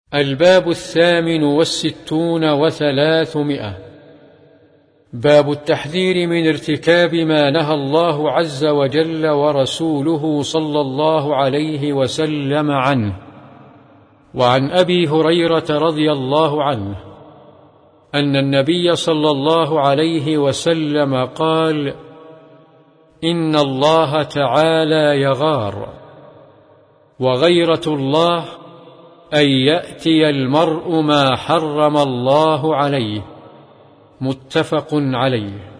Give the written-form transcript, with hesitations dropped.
الباب 68 باب التحذير من ارتكاب ما نهى الله عز وجل ورسوله صلى الله عليه وسلم عنه. وعن أبي هريرة رضي الله عنه أن النبي صلى الله عليه وسلم قال: إن الله تعالى يغار، وغيرة الله أن يأتي المرء ما حرم الله عليه. متفق عليه.